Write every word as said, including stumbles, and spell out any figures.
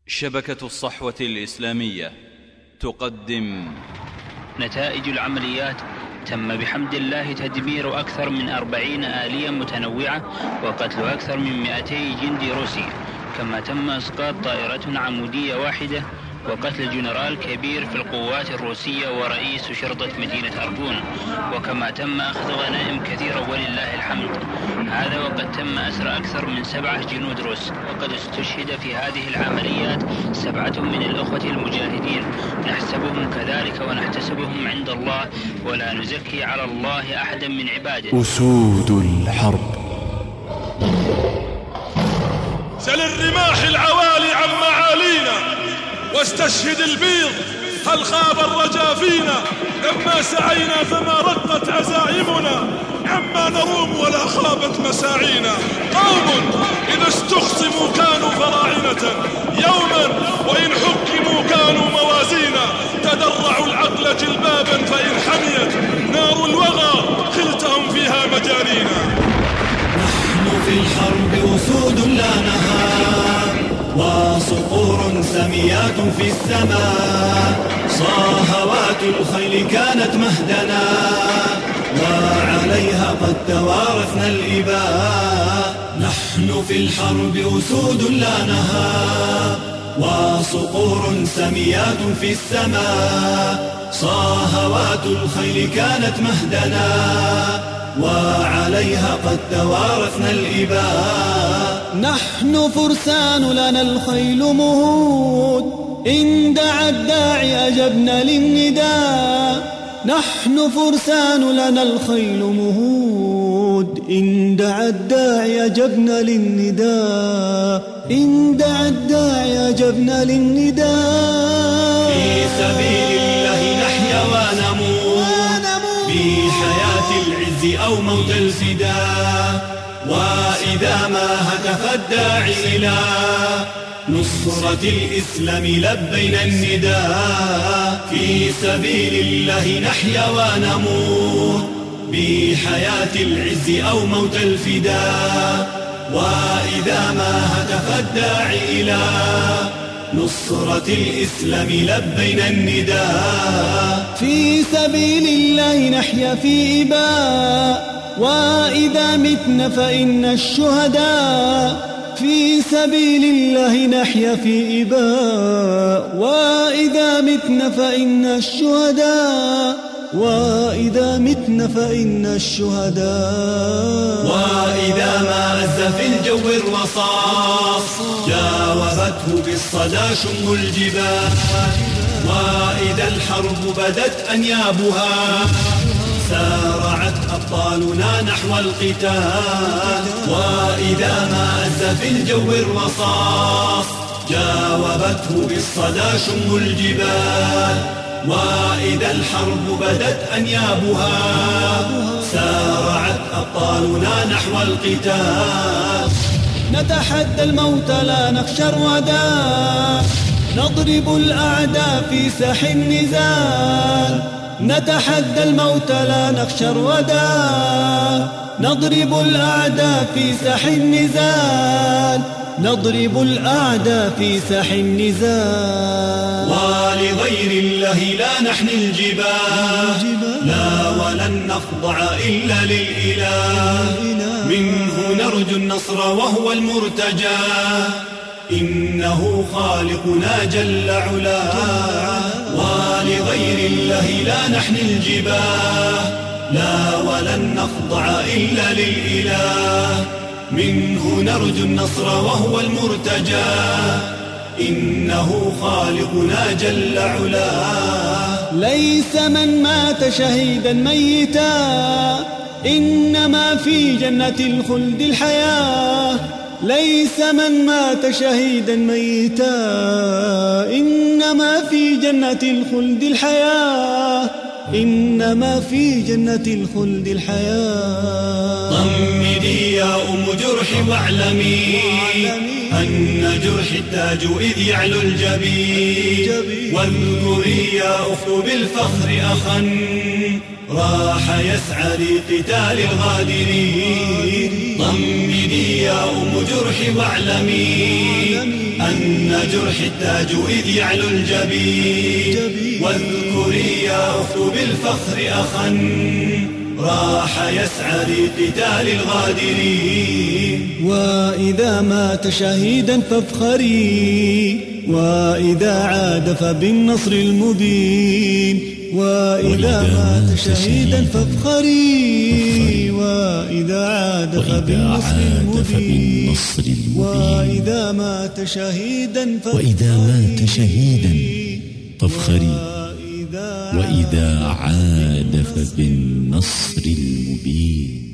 شبكة الصحوة الإسلامية تقدم نتائج العمليات. تم بحمد الله تدمير أكثر من أربعين آلية متنوعة وقتل أكثر من مئتي جندي روسي، كما تم إسقاط طائرة عمودية واحدة وقتل جنرال كبير في القوات الروسية ورئيس شرطة مدينة أربون، وكما تم أخذ غنائم كثيرة ولله الحمد. هذا وقد تم أسر أكثر من سبعة جنود روس، وقد استشهد في هذه العمليات سبعة من الأخوة المجاهدين، نحسبهم كذلك ونحتسبهم عند الله، ولا نزكي على الله أحدا من عباده. أسود الحرب. سل الرماح العوالي عن معالينا واستشهد البيض، هل خاب الرجا فينا؟ لما سعينا فما رقت عزائمنا، عما نروم ولا خابت مساعينا. قوم إذا استخصموا كانوا فراعنة، يوما وإن حكموا كانوا موازينا. تدرعوا العقل جلبابا فإن حميت نار الوغى خلتهم فيها مجارينا. نحن في الحرب أسود لا نهار، وصقور سميات في السماء. صاهوات الخيل كانت مهدنا، وعليها قد توارثنا الإباء. نحن في الحرب أسود لا نهار، وصقور سميات في السماء. صاهوات الخيل كانت مهدنا، وعليها قد توارثنا الإباء. نحن فرسان لنا الخيل مهود، إن دعا الداعي أجبنا للنداء. نحن فرسان لنا الخيل مهود، إن دعا الداعي أجبنا للنداء. إن دعا الداعي أجبنا للنداء. في سبيل الله نحيا ونموت، بحياة العز أو موت الفداء. وإذا ما هتف الداعي إلى نصرة الإسلام لبينا النداء. في سبيل الله نحيا ونموت، بحياة العز أو موت الفداء. وإذا ما هتف الداعي إلى نصرة الإسلام لبينا النداء. في سبيل الله نحيا في إباء، وإذا متنا فإن الشهداء. في سبيل الله نحيا في إباء، وإذا متنا فإن الشهداء. وإذا متنا فإن الشهداء. وإذا ما أز في الجو الرصاص، جاوبته بالصدى شم الجبال. وإذا الحرب بدت أنيابها، سارعت أبطالنا نحو القتال. وإذا ما أز في الجو الرصاص، جاوبته بالصدى شم الجبال. وإذا الحرب بدت أنيابها، سارعت أبطالنا نحو القتال. نتحدى الموت لا نخشى الردى، نضرب الأعداء في ساح النزال. نتحدى الموت لا نخشى الردى، نضرب الأعداء في ساح النزال. نضرب الأعداء في ساح النزال. ولغير الله لا نحني الجبال، لا ولن نخضع إلا للإله. منه نرجو النصر وهو المرتجى، إنه خالقنا جل علاه. ولغير الله لا نحني الجبال، لا ولن نخضع إلا للإله. منه نرجو النصر وهو المرتجى، إنه خالقنا جل علاه. ليس من مات شهيدا ميتا، إنما في جنة الخلد الحياة. ليس من مات شهيدا ميتا، إنما في جنة الخلد الحياة. إنما في جنة الخلد الحياة. ضمدي يا أم جرحي واعلمي، أن جرح التاج إذ يعلو الجبين واذكري يا أخت بالفخر أخا راح يسعى لقتال الغادرين ضمدي يا أم جرح واعلمي أن جرح التاج إذ يعلو الجبين واذكري يا أخت بالفخر أخا راح يسعى لقتال الغادرين وإذا مات شهيدا فافخري وإذا عاد فبالنصر المبين وإذا مات شهيدا فافخري وإذا عاد فبالنصر المبين وإذا مات شهيدا وإذا مات شهيدا فافخري وإذا عاد فبالنصر المبين.